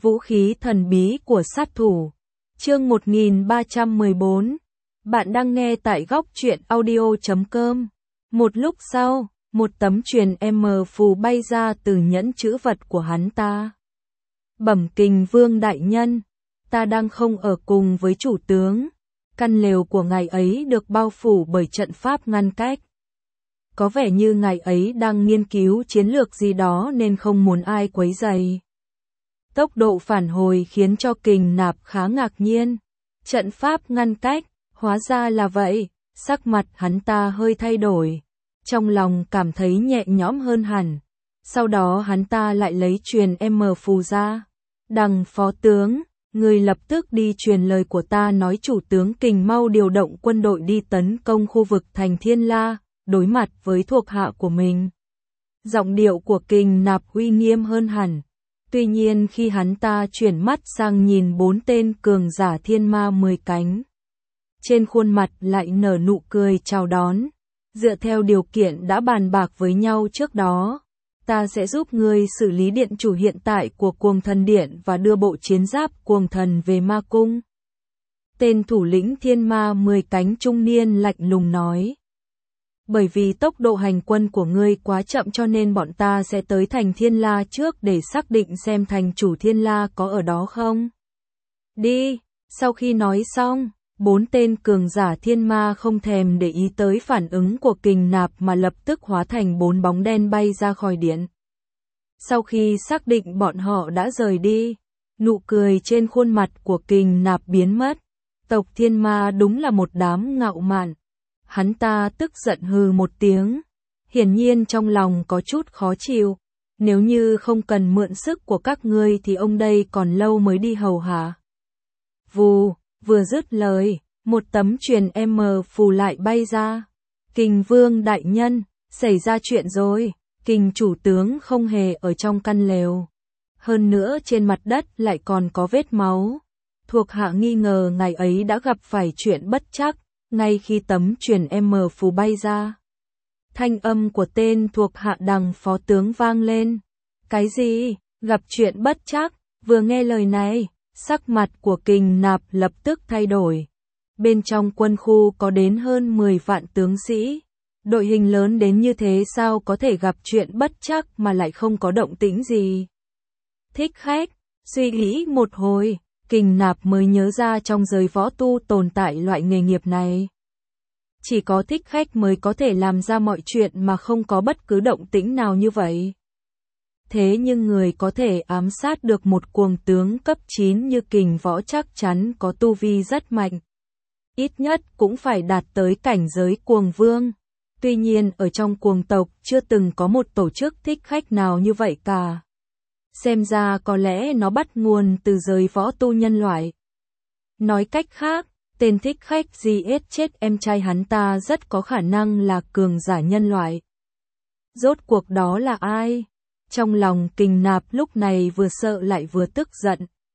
Vũ khí thần bí của sát thủ. Chương 1314. Bạn đang nghe tại góc truyện audio.com. Một lúc sau, một tấm truyền M phù bay ra từ nhẫn trữ vật của hắn ta. Bẩm Kình Vương đại nhân, ta đang không ở cùng với chủ tướng. Căn lều của ngài ấy được bao phủ bởi trận pháp ngăn cách. Có vẻ như ngài ấy đang nghiên cứu chiến lược gì đó nên không muốn ai quấy rầy. Tốc độ phản hồi khiến cho Kình Nạp khá ngạc nhiên. Trận pháp ngăn cách, hóa ra là vậy. Sắc mặt hắn ta hơi thay đổi. Trong lòng cảm thấy nhẹ nhõm hơn hẳn. Sau đó hắn ta lại lấy truyền M phù ra. Đằng phó tướng, người lập tức đi truyền lời của ta nói chủ tướng Kình mau điều động quân đội đi tấn công khu vực thành Thiên La, đối mặt với thuộc hạ của mình. Giọng điệu của Kình Nạp uy nghiêm hơn hẳn. Tuy nhiên khi hắn ta chuyển mắt sang nhìn 4 tên cường giả thiên ma 10 cánh, trên khuôn mặt lại nở nụ cười chào đón. Dựa theo điều kiện đã bàn bạc với nhau trước đó, ta sẽ giúp ngươi xử lý điện chủ hiện tại của Cuồng Thần Điện và đưa bộ chiến giáp Cuồng Thần về Ma Cung. Tên thủ lĩnh thiên ma 10 cánh trung niên lạnh lùng nói. Bởi vì tốc độ hành quân của ngươi quá chậm cho nên bọn ta sẽ tới thành Thiên La trước để xác định xem thành chủ Thiên La có ở đó không. Đi, sau khi nói xong, 4 tên cường giả thiên ma không thèm để ý tới phản ứng của Kình Nạp mà lập tức hóa thành 4 bóng đen bay ra khỏi điện. Sau khi xác định bọn họ đã rời đi, nụ cười trên khuôn mặt của Kình Nạp biến mất. Tộc thiên ma đúng là một đám ngạo mạn. Hắn ta tức giận hừ một tiếng, hiển nhiên trong lòng có chút khó chịu. Nếu như không cần mượn sức của các ngươi thì ông đây còn lâu mới đi hầu hạ. Vù, vừa dứt lời, một tấm truyền M phù lại bay ra. Kình Vương đại nhân, xảy ra chuyện rồi, Kình chủ tướng không hề ở trong căn lều. Hơn nữa trên mặt đất lại còn có vết máu. Thuộc hạ nghi ngờ ngài ấy đã gặp phải chuyện bất trắc. Ngay khi tấm truyền M phù bay ra, thanh âm của tên thuộc hạ đằng phó tướng vang lên. Cái gì? Gặp chuyện bất trắc? Vừa nghe lời này, sắc mặt của Kình Nạp lập tức thay đổi. Bên trong quân khu có đến hơn 10 vạn tướng sĩ. Đội hình lớn đến như thế sao có thể gặp chuyện bất trắc mà lại không có động tĩnh gì? Thích khách, suy nghĩ một hồi. Kình Nạp mới nhớ ra trong giới võ tu tồn tại loại nghề nghiệp này. Chỉ có thích khách mới có thể làm ra mọi chuyện mà không có bất cứ động tĩnh nào như vậy. Thế nhưng người có thể ám sát được một cuồng tướng cấp 9 như Kình Võ chắc chắn có tu vi rất mạnh. Ít nhất cũng phải đạt tới cảnh giới cuồng vương. Tuy nhiên ở trong cuồng tộc chưa từng có một tổ chức thích khách nào như vậy cả. Xem ra có lẽ nó bắt nguồn từ giới võ tu nhân loại. Nói cách khác, tên thích khách giết chết em trai hắn ta rất có khả năng là cường giả nhân loại. Rốt cuộc đó là ai? Trong lòng Kình Nạp lúc này vừa sợ lại vừa tức giận.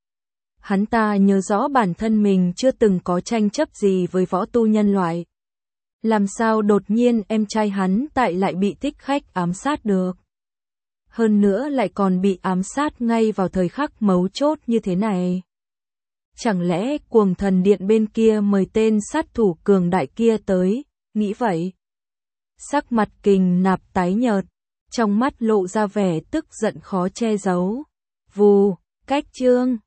Hắn ta nhớ rõ bản thân mình chưa từng có tranh chấp gì với võ tu nhân loại. Làm sao đột nhiên em trai hắn tại lại bị thích khách ám sát được? Hơn nữa lại còn bị ám sát ngay vào thời khắc mấu chốt như thế này. Chẳng lẽ Cuồng Thần Điện bên kia mời tên sát thủ cường đại kia tới, nghĩ vậy. Sắc mặt Kình Nạp tái nhợt, trong mắt lộ ra vẻ tức giận khó che giấu. Vù, cách chương.